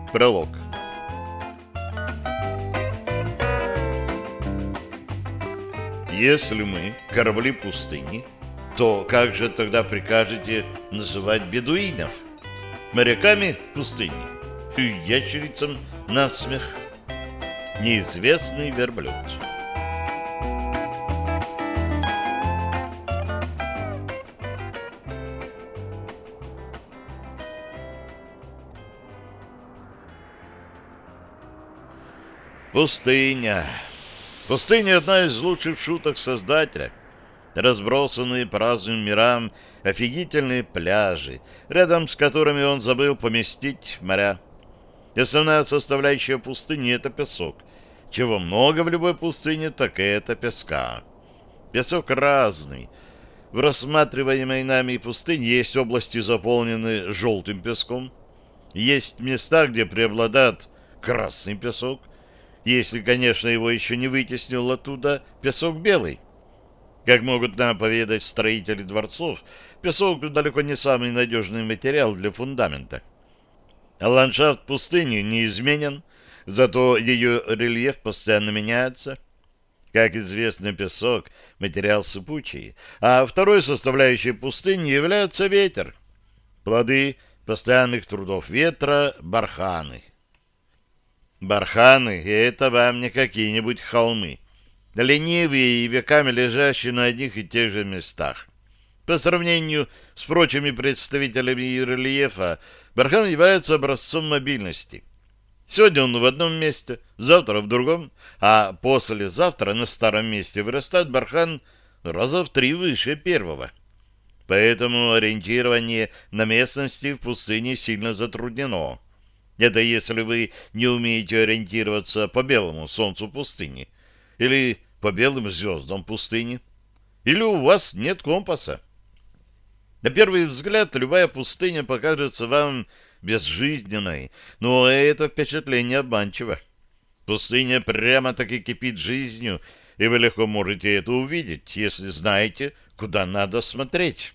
Пролог. Если мы корабли пустыни, то как же тогда прикажете называть бедуинов? Моряками пустыни? И ящерицам насмех? Неизвестный верблюд. Пустыня. Пустыня — одна из лучших шуток Создателя. Разбросанные по разным мирам офигительные пляжи, рядом с которыми он забыл поместить моря. Основная составляющая пустыни — это песок. Чего много в любой пустыне, так это песка. Песок разный. В рассматриваемой нами пустыне есть области, заполненные желтым песком. Есть места, где преобладает красный песок, если, конечно, его еще не вытеснил оттуда песок белый. Как могут нам поведать строители дворцов, песок далеко не самый надежный материал для фундамента. А ландшафт пустыни неизменен, зато ее рельеф постоянно меняется. Как известно, песок — материал сыпучий, а второй составляющей пустыни является ветер. Плоды постоянных трудов ветра — барханы. Барханы — это вам не какие-нибудь холмы. Ленивые и веками лежащие на одних и тех же местах. По сравнению с прочими представителями рельефа, бархан является образцом мобильности. Сегодня он в одном месте, завтра в другом, а послезавтра на старом месте вырастает бархан раза в 3 выше первого. Поэтому ориентирование на местности в пустыне сильно затруднено. Это если вы не умеете ориентироваться по белому солнцу пустыни или по белым звездам пустыни, или у вас нет компаса. На первый взгляд любая пустыня покажется вам безжизненной, но это впечатление обманчиво. Пустыня прямо-таки кипит жизнью, и вы легко можете это увидеть, если знаете, куда надо смотреть.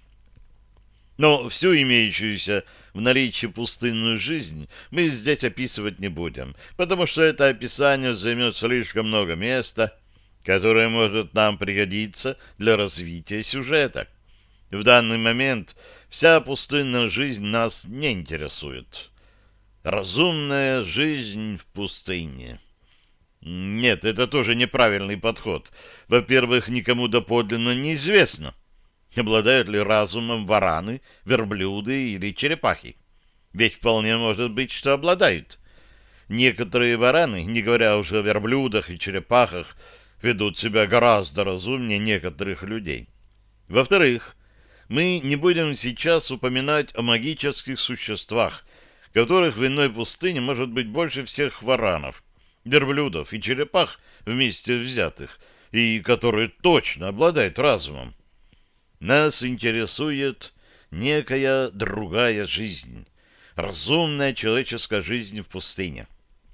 Но всю имеющуюся в наличии пустынную жизнь мы здесь описывать не будем, потому что это описание займет слишком много места, которое может нам пригодиться для развития сюжета. В данный момент вся пустынная жизнь нас не интересует. Разумная жизнь в пустыне. Нет, это тоже неправильный подход. Во-первых, никому доподлинно неизвестно, обладают ли разумом вараны, верблюды или черепахи. Ведь вполне может быть, что обладают. Некоторые вараны, не говоря уже о верблюдах и черепахах, ведут себя гораздо разумнее некоторых людей. Во-вторых, мы не будем сейчас упоминать о магических существах, которых в иной пустыне может быть больше всех варанов, верблюдов и черепах вместе взятых, и которые точно обладают разумом. Нас интересует некая другая жизнь, разумная человеческая жизнь в пустыне.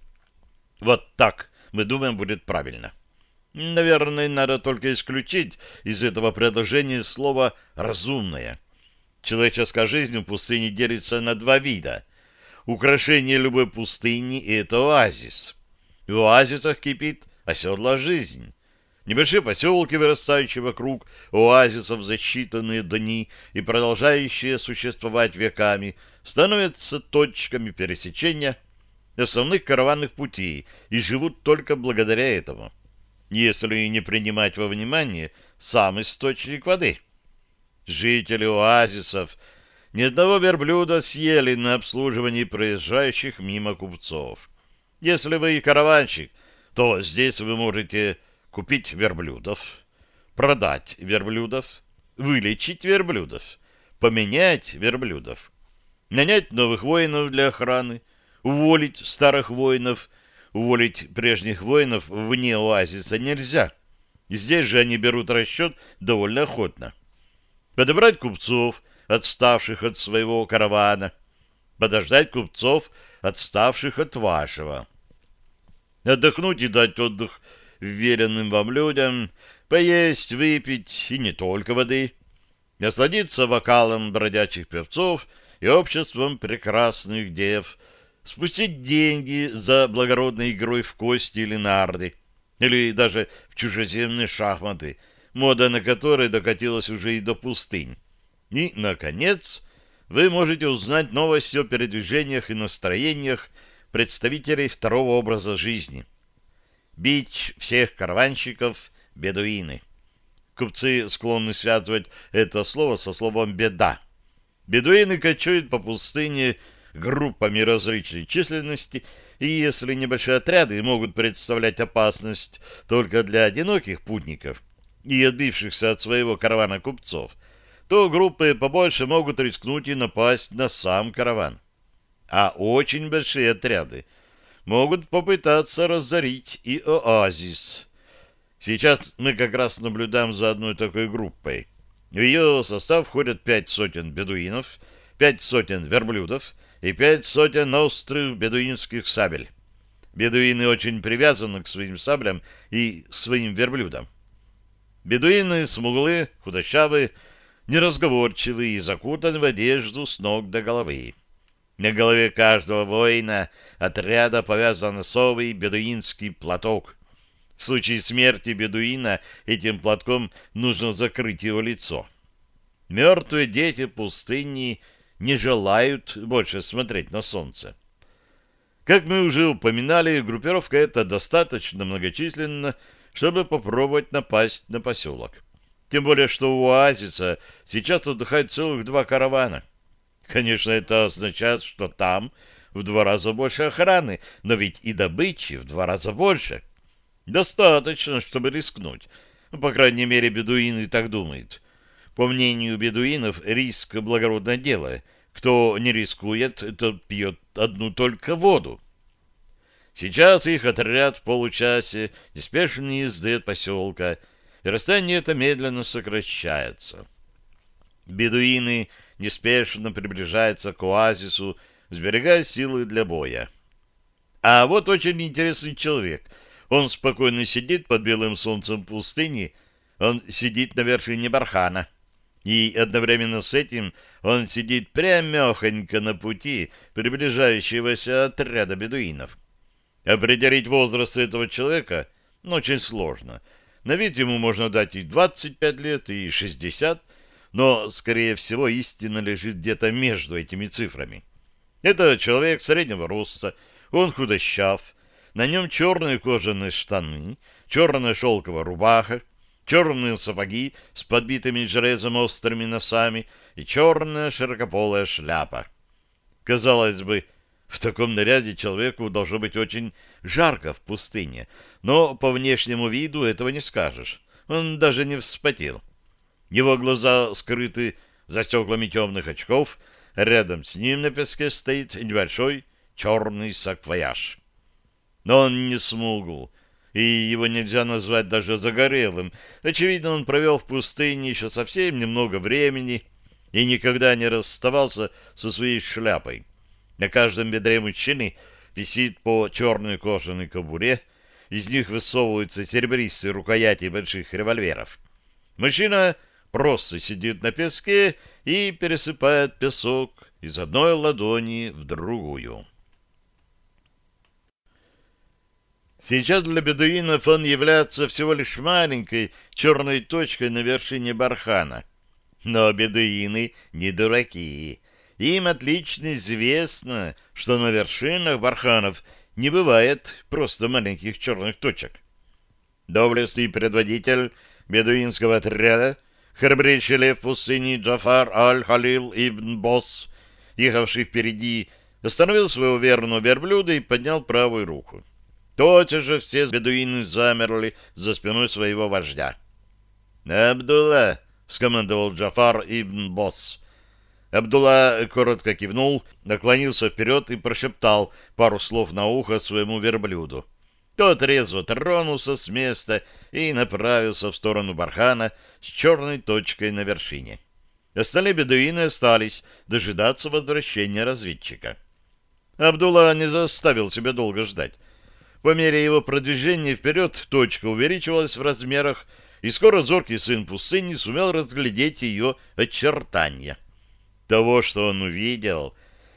Вот так, мы думаем, будет правильно. Наверное, надо только исключить из этого предложения слово «разумное». Человеческая жизнь в пустыне делится на два вида. Украшение любой пустыни — это оазис. В оазисах кипит оседлая жизнь. Небольшие поселки, вырастающие вокруг оазисов за считанные дни и продолжающие существовать веками, становятся точками пересечения основных караванных путей и живут только благодаря этому, если не принимать во внимание сам источник воды. Жители оазисов ни одного верблюда съели на обслуживании проезжающих мимо купцов. Если вы караванщик, то здесь вы можете купить верблюдов, продать верблюдов, вылечить верблюдов, поменять верблюдов, нанять новых воинов для охраны, уволить старых воинов. Уволить прежних воинов вне оазиса нельзя. Здесь же они берут расчет довольно охотно. Подобрать купцов, отставших от своего каравана, подождать купцов, отставших от вашего. Отдохнуть и дать отдых веренным вам людям, поесть, выпить, и не только воды, насладиться вокалом бродячих певцов и обществом прекрасных дев, спустить деньги за благородной игрой в кости или нарды, или даже в чужеземные шахматы, мода на которые докатилась уже и до пустынь. И, наконец, вы можете узнать новости о передвижениях и настроениях представителей второго образа жизни. Бич всех караванщиков — бедуины. Купцы склонны связывать это слово со словом «беда». Бедуины кочуют по пустыне группами различной численности, и если небольшие отряды могут представлять опасность только для одиноких путников и отбившихся от своего каравана купцов, то группы побольше могут рискнуть и напасть на сам караван. А очень большие отряды могут попытаться разорить и оазис. Сейчас мы как раз наблюдаем за одной такой группой. В ее состав входят 5 сотен бедуинов, 5 сотен верблюдов и 5 сотен острых бедуинских сабель. Бедуины очень привязаны к своим саблям и своим верблюдам. Бедуины смуглые, худощавые, неразговорчивые и закутаны в одежду с ног до головы. На голове каждого воина отряда повязан особый бедуинский платок. В случае смерти бедуина этим платком нужно закрыть его лицо. Мертвые дети пустыни не желают больше смотреть на солнце. Как мы уже упоминали, группировка эта достаточно многочисленна, чтобы попробовать напасть на поселок. Тем более, что у оазиса сейчас отдыхают целых 2 каравана. Конечно, это означает, что там в 2 раза больше охраны, но ведь и добычи в 2 раза больше. Достаточно, чтобы рискнуть. Ну, по крайней мере, бедуины так думают. По мнению бедуинов, риск — благородное дело. Кто не рискует, тот пьет одну только воду. Сейчас их отряд в получасе неспешной езды от поселка, и расстояние это медленно сокращается. Бедуины неспешно приближаются к оазису, сберегая силы для боя. А вот очень интересный человек. Он спокойно сидит под белым солнцем пустыни, он сидит на вершине бархана. И одновременно с этим он сидит прямехонько на пути приближающегося отряда бедуинов. Определить возраст этого человека очень сложно. На вид ему можно дать и 25 лет, и 60, но, скорее всего, истина лежит где-то между этими цифрами. Это человек среднего роста, он худощав, на нем черные кожаные штаны, черная шелковая рубаха, черные сапоги с подбитыми железом острыми носами и черная широкополая шляпа. Казалось бы, в таком наряде человеку должно быть очень жарко в пустыне, но по внешнему виду этого не скажешь. Он даже не вспотел. Его глаза скрыты за стеклами темных очков, рядом с ним на песке стоит небольшой черный саквояж. Но он не смугл, и его нельзя назвать даже загорелым. Очевидно, он провел в пустыне еще совсем немного времени и никогда не расставался со своей шляпой. На каждом бедре мужчины висит по черной кожаной кобуре, из них высовываются серебристые рукояти больших револьверов. Мужчина просто сидит на песке и пересыпает песок из одной ладони в другую. Сейчас для бедуинов он является всего лишь маленькой черной точкой на вершине бархана. Но бедуины не дураки. Им отлично известно, что на вершинах барханов не бывает просто маленьких черных точек. Доблестный предводитель бедуинского отряда, храбрейший лев пустыни Джафар аль-Халил ибн Босс, ехавший впереди, остановил своего верного верблюда и поднял правую руку. Тотчас же все бедуины замерли за спиной своего вождя. «Абдулла!» — скомандовал Джафар ибн Босс. Абдулла коротко кивнул, наклонился вперед и прошептал пару слов на ухо своему верблюду. Тот резво тронулся с места и направился в сторону бархана с черной точкой на вершине. Остальные бедуины остались дожидаться возвращения разведчика. Абдулла не заставил себя долго ждать. По мере его продвижения вперед точка увеличивалась в размерах, и скоро зоркий сын пустыни сумел разглядеть ее очертания. Того, что он увидел,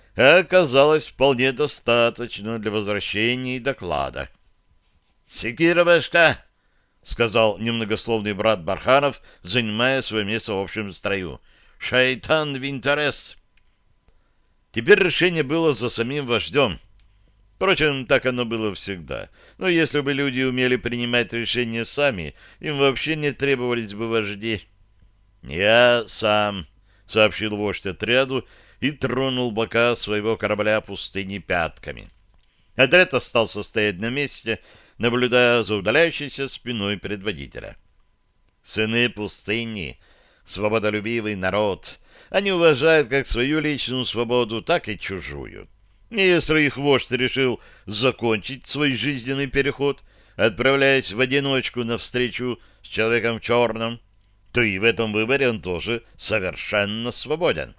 а оказалось вполне достаточно для возвращения и доклада. «Секира башка!» — сказал немногословный брат Барханов, занимая свое место в общем строю. «Шайтан Винтерес!» Теперь решение было за самим вождем. Впрочем, так оно было всегда. Но если бы люди умели принимать решения сами, им вообще не требовались бы вожди. «Я сам», — сообщил вождь отряду и тронул бока своего корабля пустыни пятками. Отряд остался стоять на месте, наблюдая за удаляющейся спиной предводителя. Сыны пустыни — свободолюбивый народ. Они уважают как свою личную свободу, так и чужую. И если их вождь решил закончить свой жизненный переход, отправляясь в одиночку навстречу с человеком в черном, то и в этом выборе он тоже совершенно свободен.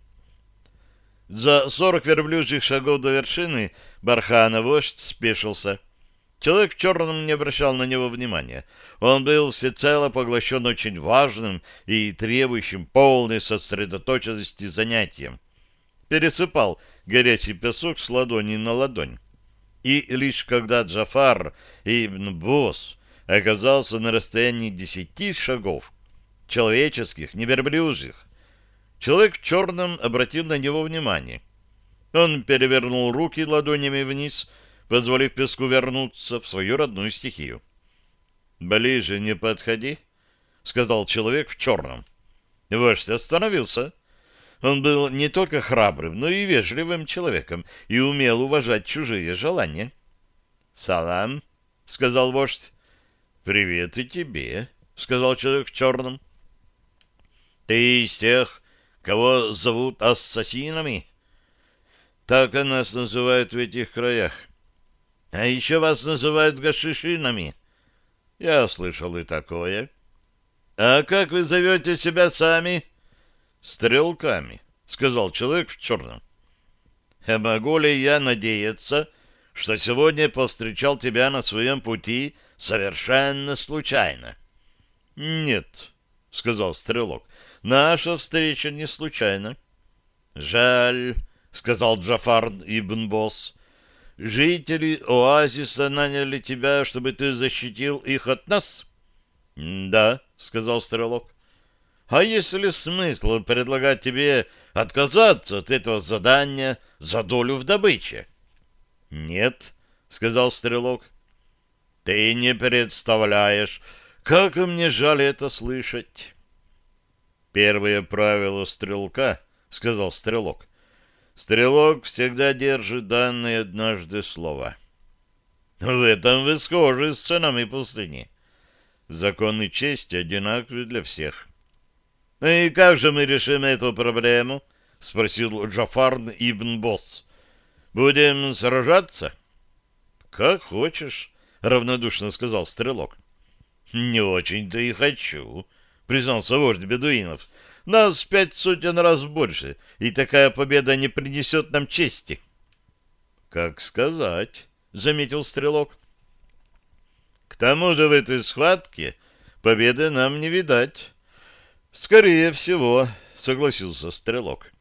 За 40 верблюжьих шагов до вершины бархана вождь спешился. Человек в черном не обращал на него внимания. Он был всецело поглощен очень важным и требующим полной сосредоточенности занятием. Пересыпал горячий песок с ладони на ладонь. И лишь когда Джафар ибн Босс оказался на расстоянии 10 шагов, человеческих, не верблюжьих, человек в черном обратил на него внимание. Он перевернул руки ладонями вниз, позволив песку вернуться в свою родную стихию. «Ближе не подходи», — сказал человек в черном. Вождь остановился. Он был не только храбрым, но и вежливым человеком и умел уважать чужие желания. «Салам», — сказал вождь. «Привет и тебе», — сказал человек в черном. «Ты из тех, кого зовут ассасинами?» «Так и нас называют в этих краях. А еще вас называют гашишинами». «Я слышал и такое». «А как вы зовете себя сами?» «Стрелками», — сказал человек в черном. «А могу ли я надеяться, что сегодня повстречал тебя на своем пути совершенно случайно?» «Нет», — сказал стрелок, — «наша встреча не случайна». «Жаль», — сказал Джафар ибн Босс, — «жители оазиса наняли тебя, чтобы ты защитил их от нас?» «Да», — сказал стрелок. «А есть ли смысл предлагать тебе отказаться от этого задания за долю в добыче?» «Нет», — сказал стрелок. «Ты не представляешь, как мне жаль это слышать». «Первое правило стрелка», — сказал стрелок. «Стрелок всегда держит данное однажды слово». «В этом вы схожи с сынами пустыни. Законы чести одинаковы для всех». «И как же мы решим эту проблему?» — спросил Джафар ибн Босс. «Будем сражаться?» «Как хочешь», — равнодушно сказал стрелок. «Не очень-то и хочу», — признался вождь бедуинов. «Нас 5 сотен раз больше, и такая победа не принесет нам чести». «Как сказать», — заметил стрелок. «К тому же в этой схватке победы нам не видать». «Скорее всего», — согласился стрелок.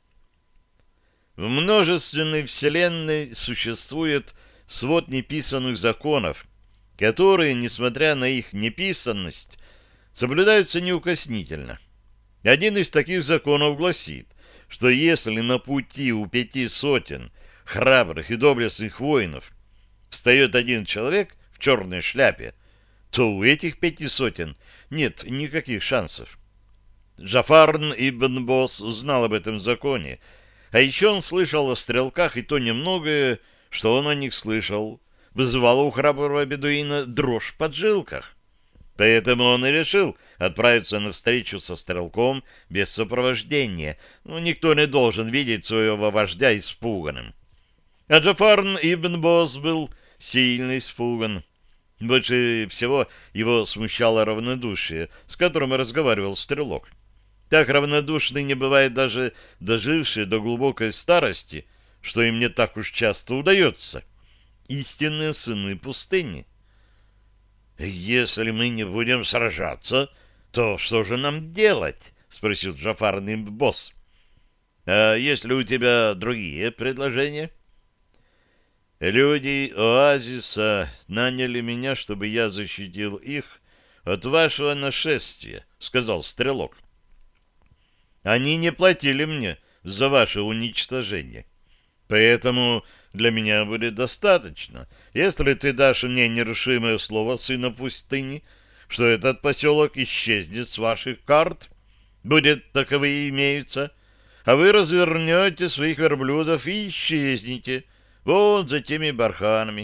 В множественной вселенной существует свод неписанных законов, которые, несмотря на их неписанность, соблюдаются неукоснительно. Один из таких законов гласит, что если на пути у 5 сотен храбрых и доблестных воинов встает один человек в черной шляпе, то у этих 5 сотен нет никаких шансов. Джафар ибн Босс знал об этом законе, а еще он слышал о стрелках, и то немногое, что он о них слышал, вызывало у храброго бедуина дрожь в поджилках. Поэтому он и решил отправиться навстречу со стрелком без сопровождения. Никто не должен видеть своего вождя испуганным. А Джафар ибн Босс был сильно испуган. Больше всего его смущало равнодушие, с которым разговаривал стрелок. Так равнодушный не бывает даже дожившие до глубокой старости, что им не так уж часто удается. Истинные сыны пустыни. «Если мы не будем сражаться, то что же нам делать?» — спросил Джафар ибн Босс. А есть ли у тебя другие предложения? Люди оазиса наняли меня, чтобы я защитил их от вашего нашествия, сказал Стрелок. Они не платили мне за ваше уничтожение. Поэтому для меня будет достаточно, если ты дашь мне нерушимое слово сына пустыни, что этот поселок исчезнет с ваших карт, будет таковые имеются, а вы развернете своих верблюдов и исчезнете вон за теми барханами.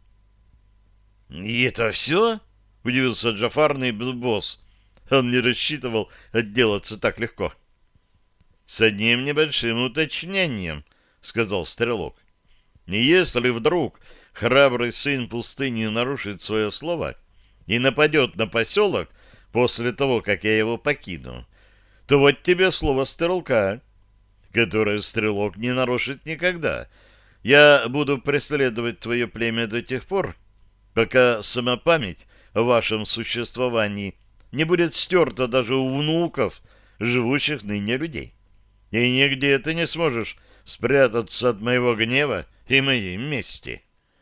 — И это все? — удивился Джафарный босс. Он не рассчитывал отделаться так легко. — С одним небольшим уточнением, — сказал Стрелок. — Если вдруг храбрый сын пустыни нарушит свое слово и нападет на поселок после того, как я его покину, то вот тебе слово Стрелка, которое Стрелок не нарушит никогда. Я буду преследовать твое племя до тех пор, пока сама память о вашем существовании не будет стерта даже у внуков живущих ныне людей. И нигде ты не сможешь спрятаться от моего гнева и моей мести.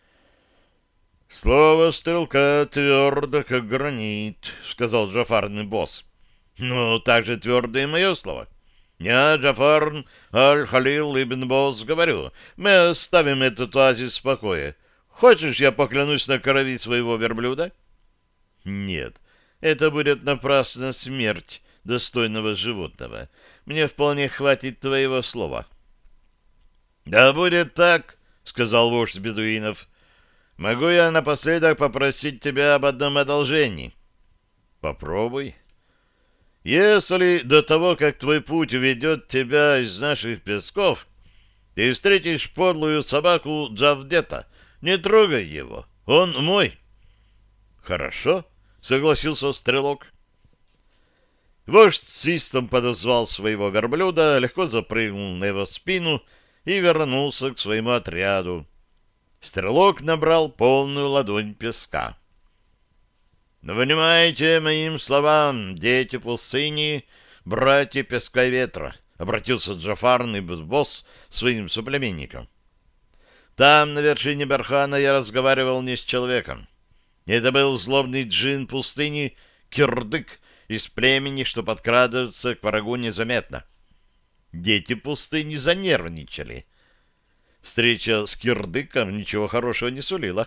— Слово Стрелка твердо, как гранит, — сказал Джафарный босс. — Ну, так же твердо и мое слово. Я, Джафар Аль-Халил ибн Босс, говорю, мы оставим этот оазис в покое. Хочешь, я поклянусь на крови своего верблюда? — Нет, это будет напрасная смерть достойного животного. Мне вполне хватит твоего слова. — Да будет так, — сказал вождь бедуинов. — Могу я напоследок попросить тебя об одном одолжении? — Попробуй. Если до того, как твой путь уведет тебя из наших песков, ты встретишь подлую собаку Джавдета, не трогай его, он мой. — Хорошо, — согласился Стрелок. Вождь с свистом подозвал своего верблюда, легко запрыгнул на его спину и вернулся к своему отряду. Стрелок набрал полную ладонь песка. «Внимайте моим словам, дети пустыни, братья песка и ветра», — обратился Джафарный босс своим соплеменникам. «Там, на вершине бархана, я разговаривал не с человеком. Это был злобный джин пустыни Кирдык из племени, что подкрадывается к врагу незаметно. Дети пустыни занервничали. Встреча с Кирдыком ничего хорошего не сулила.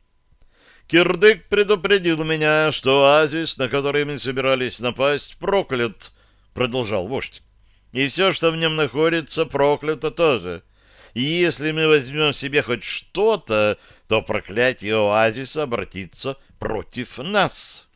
Кирдык предупредил меня, что оазис, на который мы собирались напасть, проклят, — продолжал вождь. И все, что в нем находится, проклято тоже. И если мы возьмем себе хоть что-то, то проклятие оазиса обратится против нас.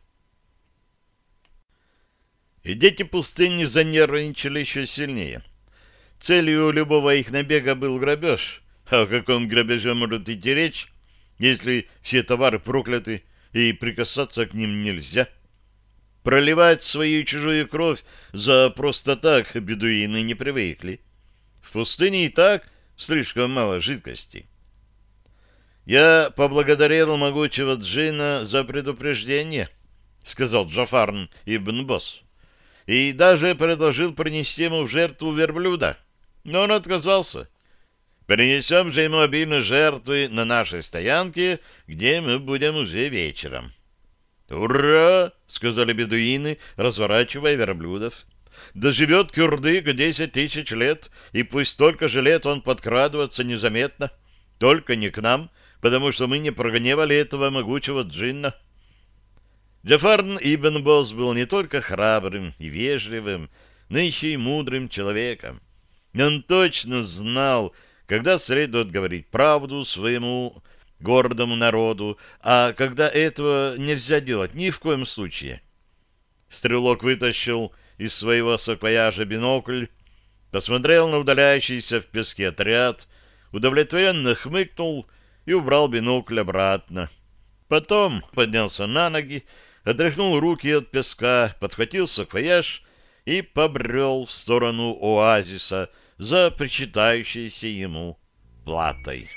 И дети пустыни занервничали еще сильнее. Целью любого их набега был грабеж. А о каком грабеже может идти речь, если все товары прокляты и прикасаться к ним нельзя? Проливать свою и чужую кровь за просто так бедуины не привыкли. В пустыне и так слишком мало жидкости. «Я поблагодарил могучего джина за предупреждение», — сказал Джафарн ибн Босс, «и даже предложил принести ему в жертву верблюда, но он отказался. Принесем же ему обильные жертвы на нашей стоянке, где мы будем уже вечером». «Ура!» — сказали бедуины, разворачивая верблюдов. «Да живет Кюрдык 10 тысяч лет, и пусть столько же лет он подкрадывается незаметно, только не к нам, потому что мы не прогневали этого могучего джинна». Джафар ибн Босс был не только храбрым и вежливым, но еще и мудрым человеком. Он точно знал, когда следует говорить правду своему гордому народу, а когда этого нельзя делать ни в коем случае. Стрелок вытащил из своего саквояжа бинокль, посмотрел на удаляющийся в песке отряд, удовлетворенно хмыкнул и убрал бинокль обратно. Потом поднялся на ноги, отряхнул руки от песка, подхватил саквояж и побрел в сторону оазиса за причитающейся ему платой.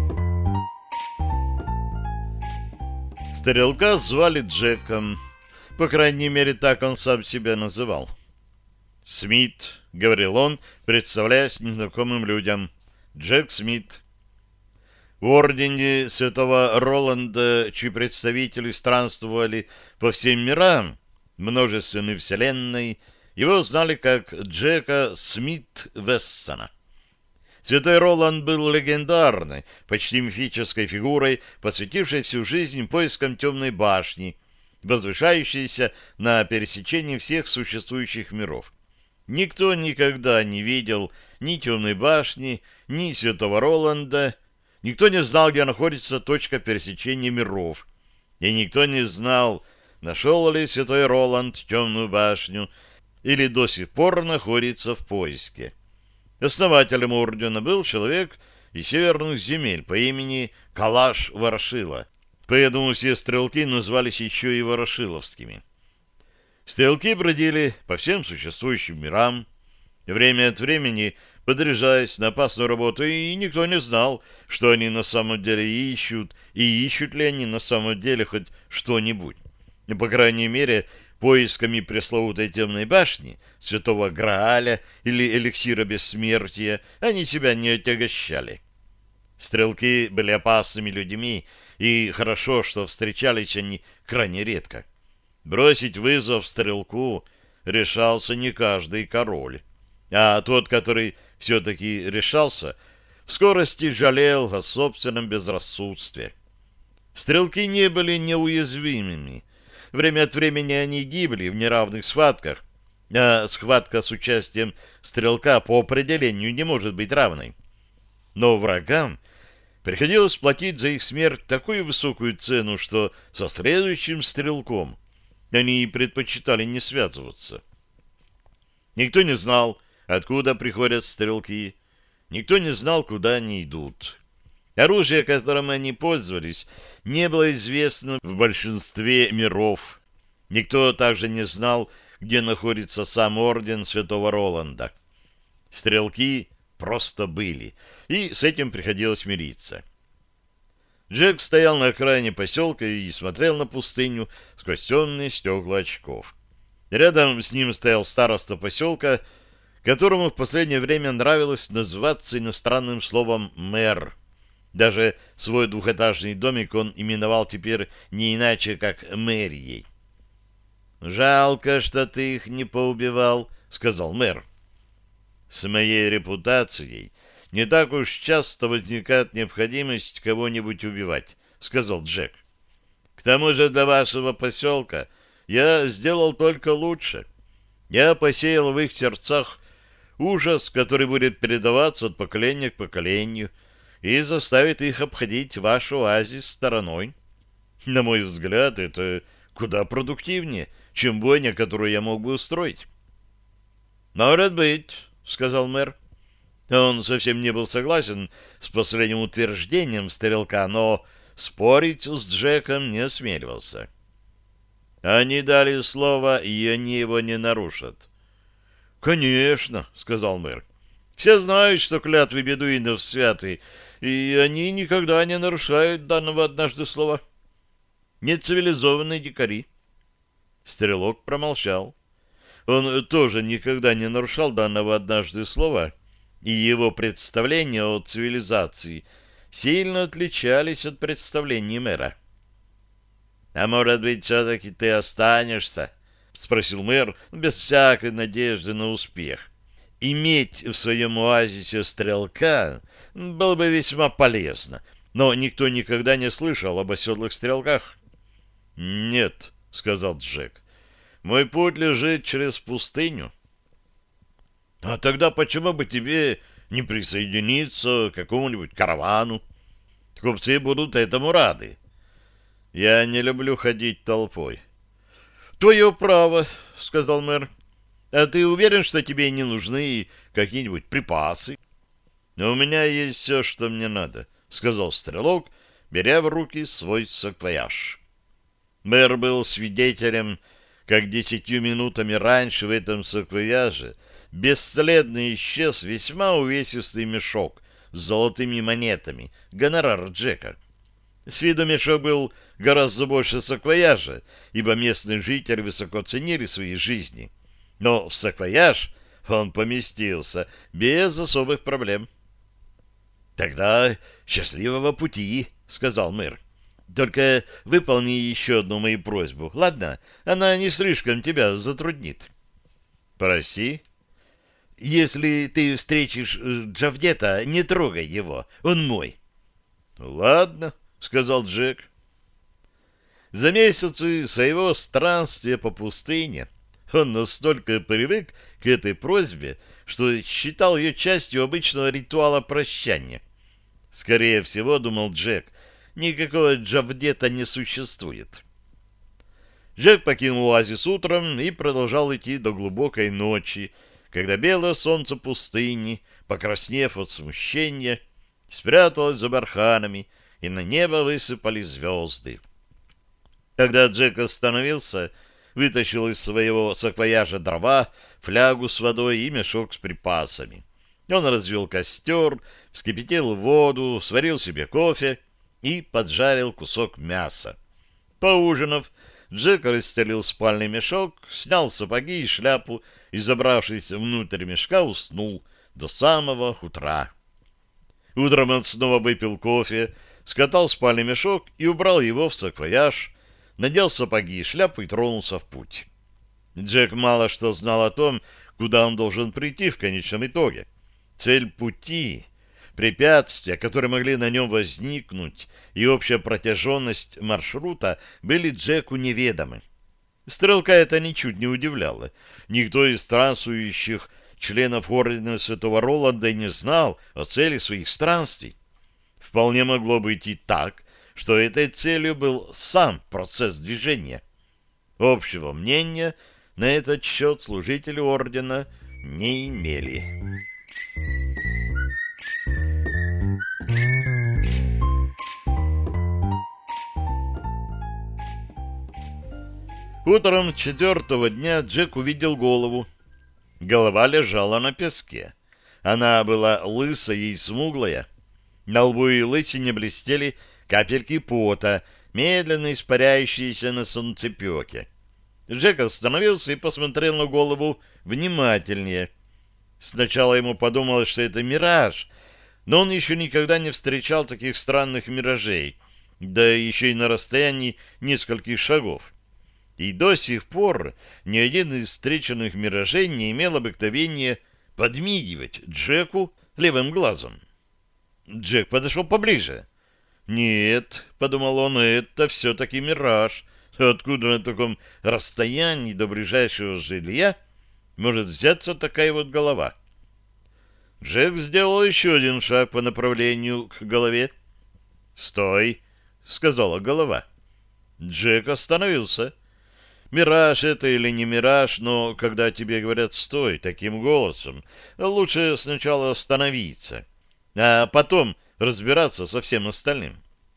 Стрелка звали Джеком. По крайней мере, так он сам себя называл. «Смит», — говорил он, представляясь незнакомым людям. «Джек Смит». В ордене святого Роланда, чьи представители странствовали по всем мирам, множественной вселенной, его знали как Джека Смит Вессона. Святой Роланд был легендарной, почти мифической фигурой, посвятившей всю жизнь поискам темной башни, возвышающейся на пересечении всех существующих миров. Никто никогда не видел ни темной башни, ни святого Роланда. Никто не знал, где находится точка пересечения миров. И никто не знал, нашел ли святой Роланд темную башню или до сих пор находится в поиске. Основателем ордена был человек из северных земель по имени Калаш-Ворошила, поэтому все стрелки назвались еще и ворошиловскими. Стрелки бродили по всем существующим мирам, время от времени подряжаясь на опасную работу, и никто не знал, что они на самом деле ищут, и ищут ли они на самом деле хоть что-нибудь. И, по крайней мере, поисками пресловутой темной башни, святого Грааля или эликсира бессмертия они себя не отягощали. Стрелки были опасными людьми, и хорошо, что встречались они крайне редко. Бросить вызов стрелку решался не каждый король, а тот, который все-таки решался, в скорости жалел о собственном безрассудстве. Стрелки не были неуязвимыми. Время от времени они гибли в неравных схватках, а схватка с участием стрелка по определению не может быть равной. Но врагам приходилось платить за их смерть такую высокую цену, что со следующим стрелком они предпочитали не связываться. Никто не знал, откуда приходят стрелки, никто не знал, куда они идут. Оружие, которым они пользовались, не было известно в большинстве миров. Никто также не знал, где находится сам орден святого Роланда. Стрелки просто были, и с этим приходилось мириться. Джек стоял на окраине поселка и смотрел на пустыню сквозь темные стекла очков. Рядом с ним стоял староста поселка, которому в последнее время нравилось называться иностранным словом «мэр». Даже свой двухэтажный домик он именовал теперь не иначе, как мэрией. «Жалко, что ты их не поубивал», — сказал мэр. «С моей репутацией не так уж часто возникает необходимость кого-нибудь убивать», — сказал Джек. «К тому же для вашего поселка я сделал только лучше. Я посеял в их сердцах ужас, который будет передаваться от поколения к поколению и заставит их обходить ваш оазис стороной. На мой взгляд, это куда продуктивнее, чем бойня, которую я мог бы устроить». «Может быть», — сказал мэр. Он совсем не был согласен с последним утверждением стрелка, но спорить с Джеком не осмеливался. «Они дали слово, и они его не нарушат». «Конечно», — сказал мэр. «Все знают, что клятвы бедуинов святы, и они никогда не нарушают данного однажды слова. Нецивилизованные дикари». Стрелок промолчал. Он тоже никогда не нарушал данного однажды слова, и его представления о цивилизации сильно отличались от представлений мэра. «А может быть, все-таки ты останешься?» — спросил мэр без всякой надежды на успех. Иметь в своем оазисе стрелка было бы весьма полезно, но никто никогда не слышал об оседлых стрелках. «Нет», — сказал Джек, — «мой путь лежит через пустыню». «А тогда почему бы тебе не присоединиться к какому-нибудь каравану? Купцы будут этому рады». «Я не люблю ходить толпой». «Твое право», — сказал мэр. «А ты уверен, что тебе не нужны какие-нибудь припасы?» «У меня есть все, что мне надо», — сказал стрелок, беря в руки свой саквояж. Мэр был свидетелем, как 10 минутами раньше в этом саквояже бесследно исчез весьма увесистый мешок с золотыми монетами, гонорар Джека. С виду мешок был гораздо больше саквояжа, ибо местные жители высоко ценили свои жизни. Но в саквояж он поместился без особых проблем. — Тогда счастливого пути, — сказал мэр. — Только выполни еще одну мою просьбу, ладно? Она не слишком тебя затруднит. — Проси. — Если ты встретишь Джавдета, не трогай его, он мой. — Ладно, — сказал Джек. За месяцы своего странствия по пустыне он настолько привык к этой просьбе, что считал ее частью обычного ритуала прощания. Скорее всего, думал Джек, никакого Джавдета не существует. Джек покинул оазис утром и продолжал идти до глубокой ночи, когда белое солнце пустыни, покраснев от смущения, спряталось за барханами, и на небо высыпали звезды. Когда Джек остановился, вытащил из своего саквояжа дрова, флягу с водой и мешок с припасами. Он развел костер, вскипятил воду, сварил себе кофе и поджарил кусок мяса. Поужинав, Джек расстелил спальный мешок, снял сапоги и шляпу и, забравшись внутрь мешка, уснул до самого утра. Утром он снова выпил кофе, скатал спальный мешок и убрал его в саквояж, надел сапоги и шляпу и тронулся в путь. Джек мало что знал о том, куда он должен прийти в конечном итоге. Цель пути, препятствия, которые могли на нем возникнуть, и общая протяженность маршрута были Джеку неведомы. Стрелка это ничуть не удивляло. Никто из странствующих членов Ордена Святого Роланда не знал о цели своих странствий. Вполне могло быть и так, что этой целью был сам процесс движения. Общего мнения на этот счет служители Ордена не имели. Утром четвертого дня Джек увидел голову. Голова лежала на песке. Она была лысая и смуглая. На лбу и лысине блестели капельки пота, медленно испаряющиеся на солнцепеке. Джек остановился и посмотрел на голову внимательнее. Сначала ему подумалось, что это мираж, но он еще никогда не встречал таких странных миражей, да еще и на расстоянии нескольких шагов. И до сих пор ни один из встреченных миражей не имел обыкновения подмигивать Джеку левым глазом. Джек подошел поближе. «Нет», — подумал он, — «это все-таки мираж. Откуда на таком расстоянии до ближайшего жилья может взяться такая вот голова?» Джек сделал еще один шаг по направлению к голове. «Стой», — сказала голова. Джек остановился. Мираж это или не мираж, но когда тебе говорят «стой» таким голосом, лучше сначала остановиться, а потом разбираться со всем остальным.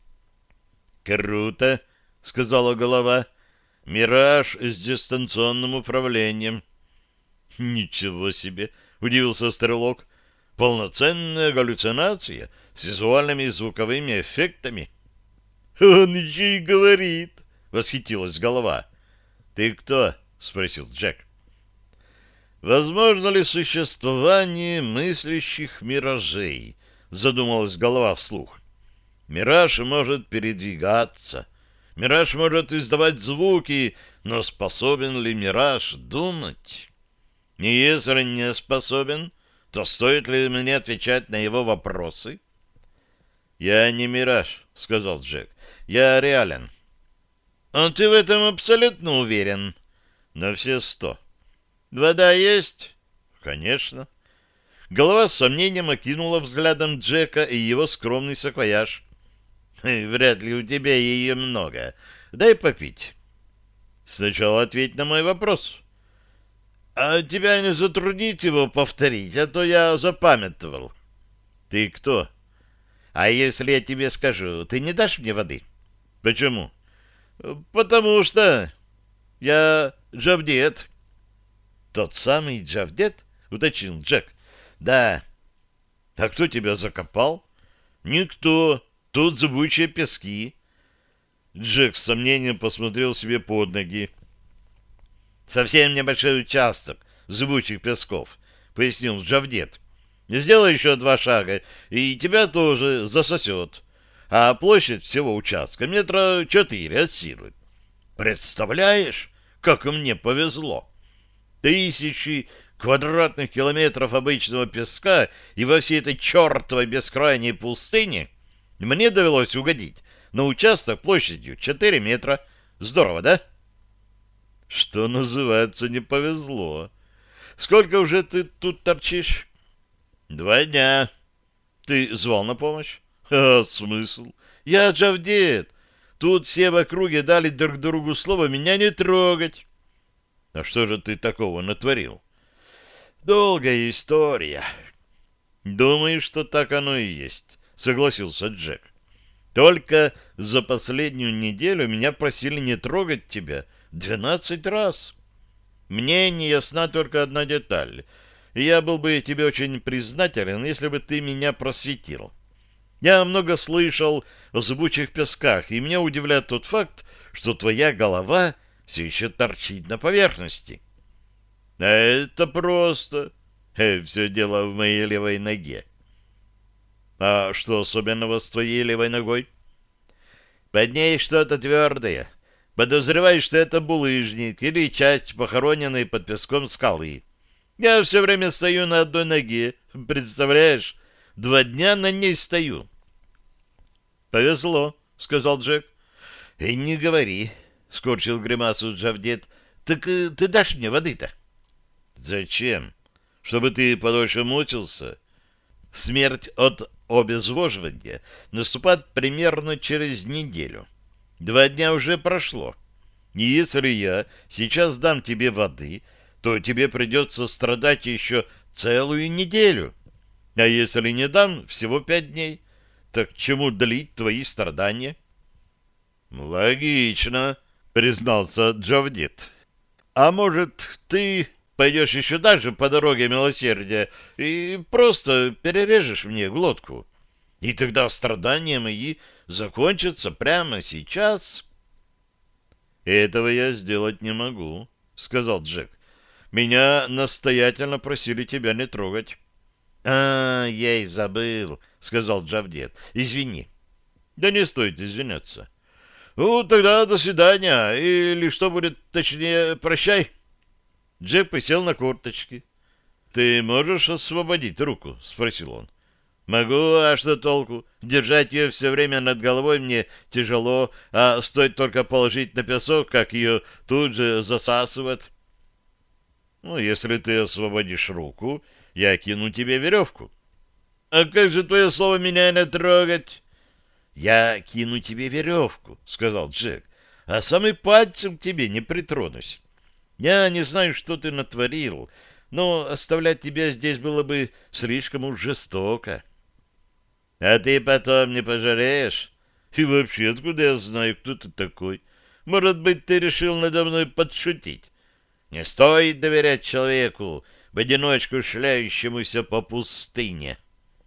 «Круто», — сказала голова. «Мираж с дистанционным управлением». «Ничего себе!» — удивился Стрелок. «Полноценная галлюцинация с визуальными и звуковыми эффектами». «Он еще и говорит!» — восхитилась голова. «Ты кто?» — спросил Джек. «Возможно ли существование мыслящих миражей?» — задумалась голова вслух. «Мираж может передвигаться, мираж может издавать звуки, но способен ли мираж думать? И если не способен, то стоит ли мне отвечать на его вопросы?» «Я не мираж», — сказал Джек. «Я реален». «А ты в этом абсолютно уверен?» «На все 100». «Вода есть?» «Конечно». Голова с сомнением окинула взглядом Джека и его скромный саквояж. «Вряд ли у тебя ее много. Дай попить». «Сначала ответь на мой вопрос». «А тебя не затруднить его повторить, а то я запамятовал». «Ты кто?» «А если я тебе скажу, ты не дашь мне воды?» «Почему?» «Потому что я Джавдет». «Тот самый Джавдет?» — уточнил Джек. «Да». «А кто тебя закопал?» «Никто. Тут зыбучие пески. Джек с сомнением посмотрел себе под ноги. Совсем небольшой участок зыбучих песков, пояснил Джавдет. Сделай еще 2 шага, и тебя тоже засосет. А площадь всего участка метра 4 от силы. Представляешь, как мне повезло? Тысячи квадратных километров обычного песка, и во всей этой чертовой бескрайней пустыне мне довелось угодить на участок площадью 4 метра. Здорово, да? Что называется, не повезло. Сколько уже ты тут торчишь? 2 дня. Ты звал на помощь? А смысл? Я Джавдет. Тут все в округе дали друг другу слово меня не трогать. А что же ты такого натворил? Долгая история. Думаю, что так оно и есть, согласился Джек. Только за последнюю неделю меня просили не трогать тебя 12 раз. Мне не ясна только одна деталь. И я был бы тебе очень признателен, если бы ты меня просветил. Я много слышал о зыбучих песках, и меня удивляет тот факт, что твоя голова все еще торчит на поверхности. А это просто. Все дело в моей левой ноге. А что особенного с твоей левой ногой? Под ней что-то твердое. Подозреваю, что это булыжник или часть похороненной под песком скалы. Я все время стою на одной ноге. Представляешь, 2 дня на ней стою. Повезло, сказал Джек. И не говори, скорчил гримасу Джавдет. Так ты дашь мне воды-то? Зачем? Чтобы ты подольше мучился? Смерть от обезвоживания наступает примерно через неделю. 2 дня уже прошло. И если я сейчас дам тебе воды, то тебе придется страдать еще целую неделю. А если не дам, всего 5 дней. Так к чему длить твои страдания? Логично, признался Джавдет. А может, ты пойдешь еще дальше по дороге милосердия и просто перережешь мне глотку? И тогда страдания мои закончатся прямо сейчас. Этого я сделать не могу, сказал Джек. Меня настоятельно просили тебя не трогать. Я и забыл, сказал Джавдет. Извини. Да не стоит извиняться. Ну, тогда до свидания. Или что будет, точнее, прощай. Джек присел на корточки. Ты можешь освободить руку? Спросил он. Могу, а что толку? Держать ее все время над головой мне тяжело, а стоит только положить на песок, как ее тут же засасывает. Ну, если ты освободишь руку, я кину тебе веревку. А как же твое слово меня не трогать? Я кину тебе веревку, сказал Джек, а сам и пальцем к тебе не притронусь. Я не знаю, что ты натворил, но оставлять тебя здесь было бы слишком уж жестоко. А ты потом не пожалеешь? И вообще, откуда я знаю, кто ты такой? Может быть, ты решил надо мной подшутить? Не стоит доверять человеку, в одиночку шляющемуся по пустыне.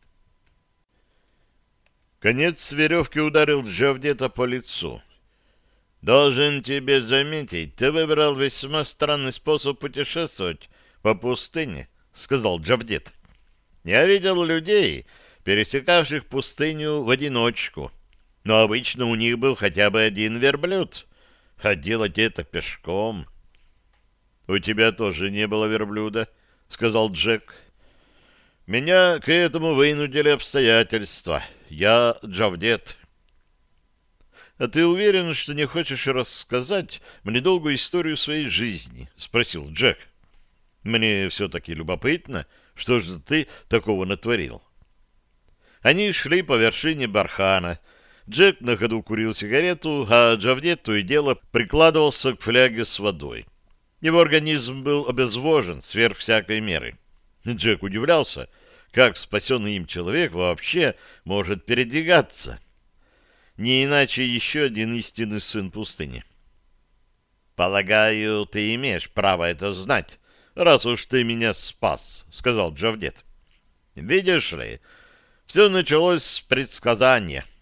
Конец веревки ударил Джавдета по лицу. «Должен тебе заметить, ты выбрал весьма странный способ путешествовать по пустыне», — сказал Джавдет. «Я видел людей, пересекавших пустыню в одиночку, но обычно у них был хотя бы один верблюд, а делать это пешком...» «У тебя тоже не было верблюда», — сказал Джек. «Меня к этому вынудили обстоятельства. Я Джавдет». — А ты уверен, что не хочешь рассказать мне долгую историю своей жизни? — спросил Джек. — Мне все-таки любопытно, что же ты такого натворил. Они шли по вершине бархана. Джек на ходу курил сигарету, а Джавдет то и дело прикладывался к фляге с водой. Его организм был обезвожен сверх всякой меры. Джек удивлялся, как спасенный им человек вообще может передвигаться. Не иначе еще один истинный сын пустыни. «Полагаю, ты имеешь право это знать, раз уж ты меня спас», — сказал Джавдет. «Видишь ли, все началось с предсказания.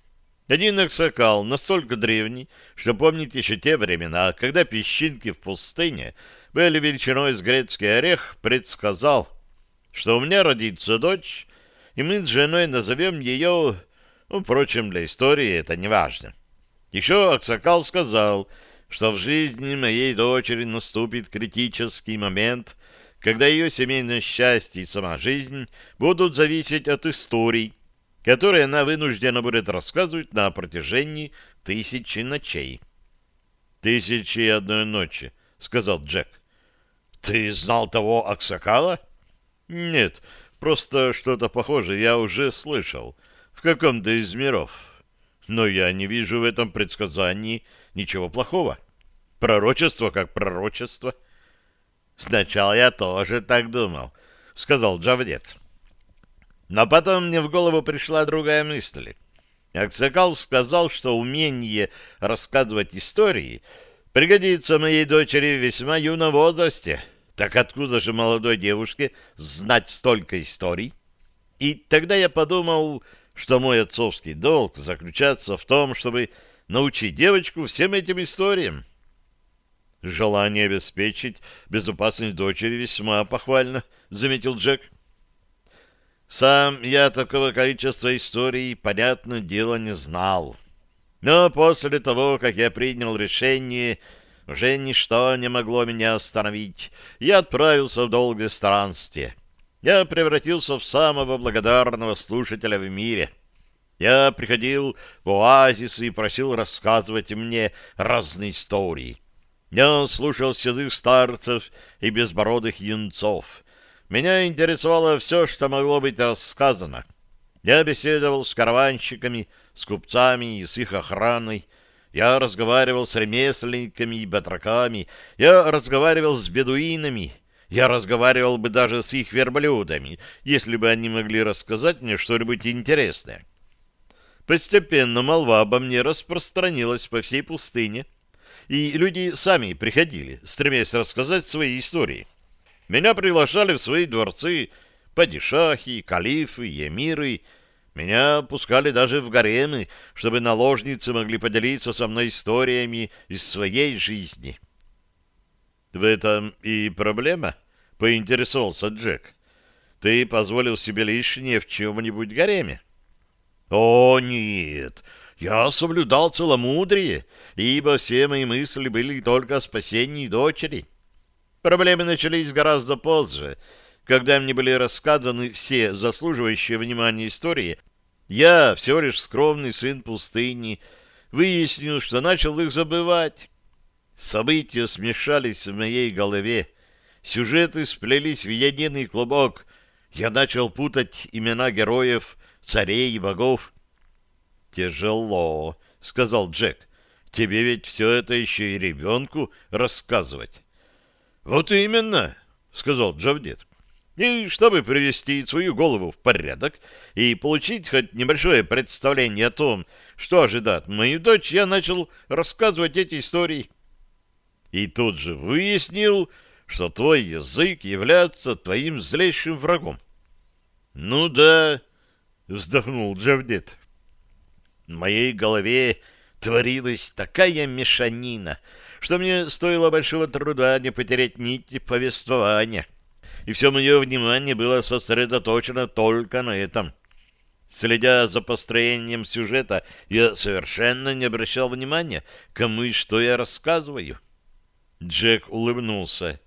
Один аксакал настолько древний, что помнит еще те времена, когда песчинки в пустыне были величиной с грецкий орех, предсказал, что у меня родится дочь, и мы с женой назовем ее... Ну, впрочем, для истории это не важно. Еще аксакал сказал, что в жизни моей дочери наступит критический момент, когда ее семейное счастье и сама жизнь будут зависеть от историй, которые она вынуждена будет рассказывать на протяжении 1000 ночей. «Тысячи и одной ночи», — сказал Джек. «Ты знал того аксакала?» «Нет, просто что-то похожее я уже слышал в каком-то из миров. Но я не вижу в этом предсказании ничего плохого. Пророчество как пророчество». «Сначала я тоже так думал», — сказал Джавдет. Но потом мне в голову пришла другая мысль. Аксакал сказал, что умение рассказывать истории пригодится моей дочери в весьма юном возрасте. Так откуда же молодой девушке знать столько историй? И тогда я подумал, что мой отцовский долг заключается в том, чтобы научить девочку всем этим историям. Желание обеспечить безопасность дочери весьма похвально, заметил Джек. Сам я такого количества историй, понятное дело, не знал. Но после того, как я принял решение, уже ничто не могло меня остановить. Я отправился в долгое странствие. Я превратился в самого благодарного слушателя в мире. Я приходил в оазисы и просил рассказывать мне разные истории. Я слушал седых старцев и безбородых юнцов. Меня интересовало все, что могло быть рассказано. Я беседовал с караванщиками, с купцами и с их охраной. Я разговаривал с ремесленниками и батраками. Я разговаривал с бедуинами. Я разговаривал бы даже с их верблюдами, если бы они могли рассказать мне что-нибудь интересное. Постепенно молва обо мне распространилась по всей пустыне, и люди сами приходили, стремясь рассказать свои истории. Меня приглашали в свои дворцы падишахи, калифы, эмиры. Меня пускали даже в гаремы, чтобы наложницы могли поделиться со мной историями из своей жизни. — В этом и проблема? — поинтересовался Джек. — Ты позволил себе лишнее в чем-нибудь гареме? — О, нет! Я соблюдал целомудрие, ибо все мои мысли были только о спасении дочери. Проблемы начались гораздо позже. Когда мне были рассказаны все заслуживающие внимания истории, я, всего лишь скромный сын пустыни, выяснил, что начал их забывать. События смешались в моей голове, сюжеты сплелись в единый клубок. Я начал путать имена героев, царей и богов. «Тяжело», — сказал Джек. «Тебе ведь все это еще и ребенку рассказывать». «Вот именно», — сказал Джавдет. «И чтобы привести свою голову в порядок и получить хоть небольшое представление о том, что ожидает мою дочь, я начал рассказывать эти истории. И тут же выяснил, что твой язык является твоим злейшим врагом». «Ну да», — вздохнул Джавдет. «В моей голове творилась такая мешанина, что мне стоило большого труда не потерять нить повествования, и все мое внимание было сосредоточено только на этом. Следя за построением сюжета, я совершенно не обращал внимания, кому и что я рассказываю». Джек улыбнулся.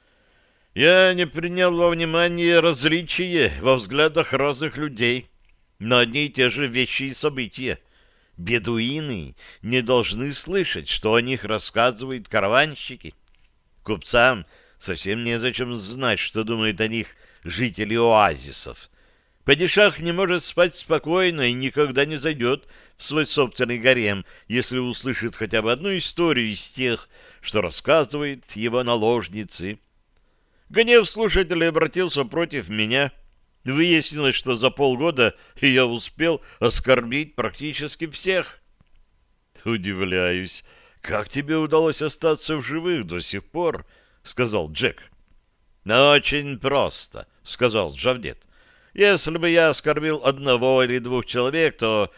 «Я не принял во внимание различия во взглядах разных людей на одни и те же вещи и события. Бедуины не должны слышать, что о них рассказывают караванщики. Купцам совсем незачем знать, что думают о них жители оазисов. Падишах не может спать спокойно и никогда не зайдет в свой собственный гарем, если услышит хотя бы одну историю из тех, что рассказывают его наложницы. Гнев слушателей обратился против меня. Выяснилось, что за полгода я успел оскорбить практически всех. — Удивляюсь, как тебе удалось остаться в живых до сих пор? — сказал Джек. — Очень просто, — сказал Джавдет. — Если бы я оскорбил одного или двух человек, то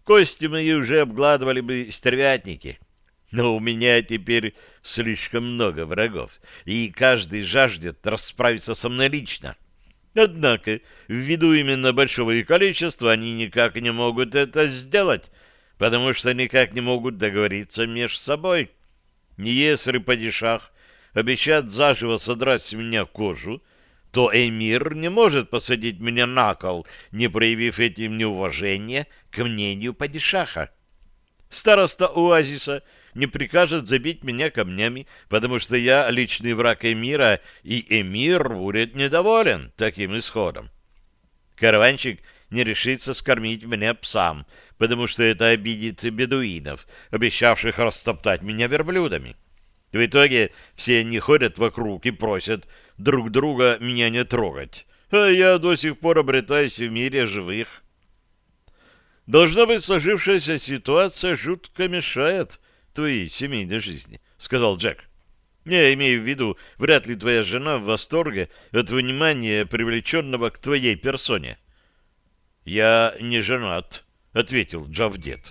кости мои уже обгладывали бы стервятники. Но у меня теперь слишком много врагов, и каждый жаждет расправиться со мной лично. Однако, ввиду именно большого их количества, они никак не могут это сделать, потому что никак не могут договориться между собой. Если падишах обещает заживо содрать с меня кожу, то эмир не может посадить меня на кол, не проявив этим неуважения к мнению падишаха. Староста оазиса не прикажет забить меня камнями, потому что я личный враг эмира, и эмир будет недоволен таким исходом. Караванщик не решится скормить меня псам, потому что это обидит бедуинов, обещавших растоптать меня верблюдами. В итоге все они ходят вокруг и просят друг друга меня не трогать, а я до сих пор обретаюсь в мире живых. Должна быть, сложившаяся ситуация жутко мешает твоей семейной жизни, — сказал Джек. Я имею в виду, вряд ли твоя жена в восторге от внимания, привлеченного к твоей персоне. — Я не женат, — ответил Джавдет.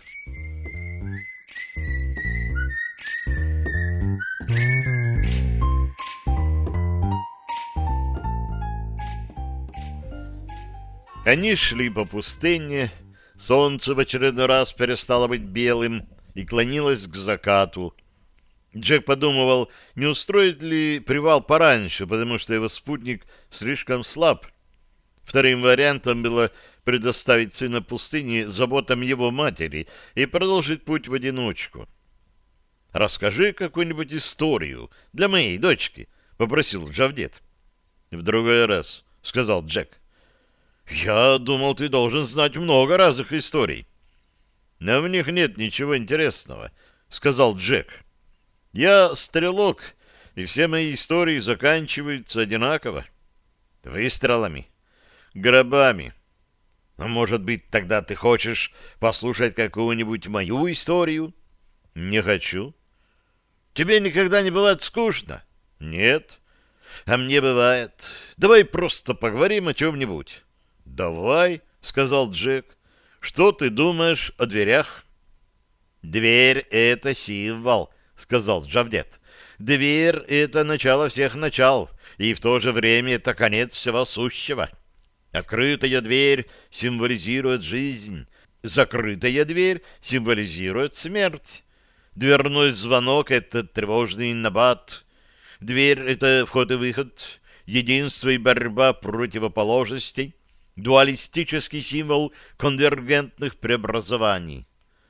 Они шли по пустыне, солнце в очередной раз перестало быть белым и клонилось к закату. Джек подумывал, не устроить ли привал пораньше, потому что его спутник слишком слаб. Вторым вариантом было предоставить сына пустыни заботам его матери и продолжить путь в одиночку. «Расскажи какую-нибудь историю для моей дочки», — попросил Джавдет. «В другой раз», — сказал Джек. «Я думал, ты должен знать много разных историй». «Но в них нет ничего интересного», — сказал Джек. «Я стрелок, и все мои истории заканчиваются одинаково. Выстрелами, гробами. А может быть, тогда ты хочешь послушать какую-нибудь мою историю?» «Не хочу». «Тебе никогда не бывает скучно?» «Нет». «А мне бывает. Давай просто поговорим о чем-нибудь». «Давай», — сказал Джек. «Что ты думаешь о дверях?» «Дверь — это символ», — сказал Джавдет. «Дверь — это начало всех начал, и в то же время это конец всего сущего. Открытая дверь символизирует жизнь, закрытая дверь символизирует смерть. Дверной звонок — это тревожный набат. Дверь — это вход и выход, единство и борьба противоположностей, дуалистический символ конвергентных преобразований.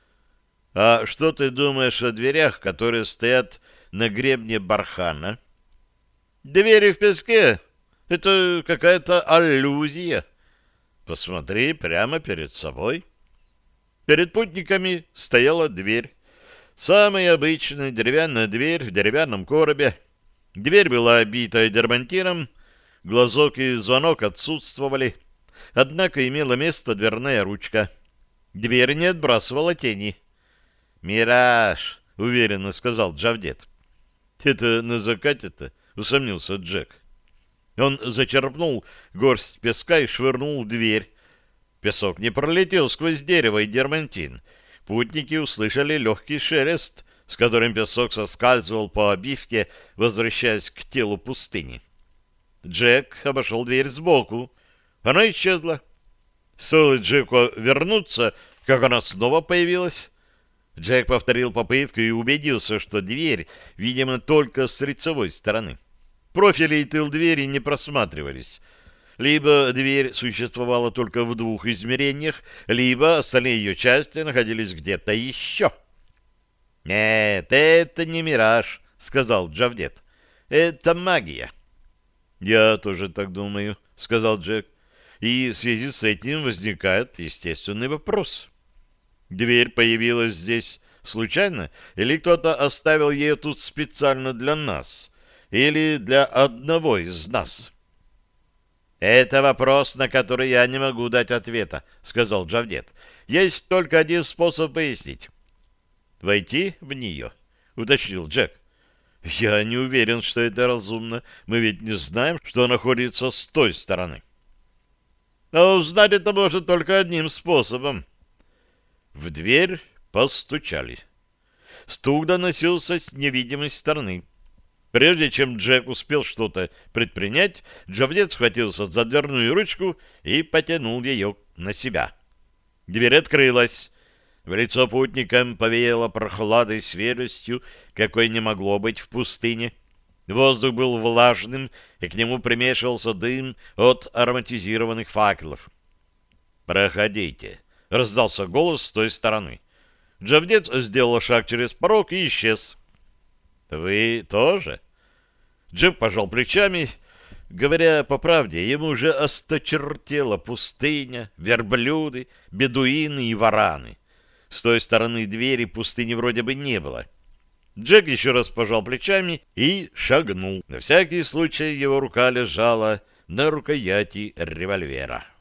А что ты думаешь о дверях, которые стоят на гребне бархана? Двери в песке — это какая-то аллюзия. Посмотри прямо перед собой. Перед путниками стояла дверь. Самая обычная деревянная дверь в деревянном коробе. Дверь была обита дермантином, глазок и звонок отсутствовали, однако имела место дверная ручка. Дверь не отбрасывала тени. «Мираж», — уверенно сказал Джавдет. «Это на закате-то?» — усомнился Джек. Он зачерпнул горсть песка и швырнул в дверь. Песок не пролетел сквозь дерево и дермантин. Путники услышали легкий шелест, с которым песок соскальзывал по обивке, возвращаясь к телу пустыни. Джек обошел дверь сбоку. Она исчезла. Стоило Джеку вернуться, как она снова появилась. Джек повторил попытку и убедился, что дверь, видимо, только с лицевой стороны. Профили и тыл двери не просматривались. Либо дверь существовала только в двух измерениях, либо остальные ее части находились где-то еще. «Нет, это не мираж», — сказал Джавдет. «Это магия». «Я тоже так думаю», — сказал Джек. «И в связи с этим возникает естественный вопрос. Дверь появилась здесь случайно, или кто-то оставил ее тут специально для нас, или для одного из нас?» «Это вопрос, на который я не могу дать ответа», — сказал Джавдет. «Есть только один способ выяснить». «Войти в нее?» — уточнил Джек. «Я не уверен, что это разумно. Мы ведь не знаем, что находится с той стороны». «А узнать это может только одним способом». В дверь постучали. Стук доносился с невидимой стороны. Прежде чем Джек успел что-то предпринять, Джавдет схватился за дверную ручку и потянул ее на себя. Дверь открылась. В лицо путникам повеяло прохладой свежестью, какой не могло быть в пустыне. Воздух был влажным, и к нему примешивался дым от ароматизированных факелов. «Проходите», — раздался голос с той стороны. Джавдет сделал шаг через порог и исчез. «Вы тоже?» Джек пожал плечами. Говоря по правде, ему уже осточертела пустыня, верблюды, бедуины и вараны. С той стороны двери пустыни вроде бы не было. Джек еще раз пожал плечами и шагнул. На всякий случай его рука лежала на рукояти револьвера.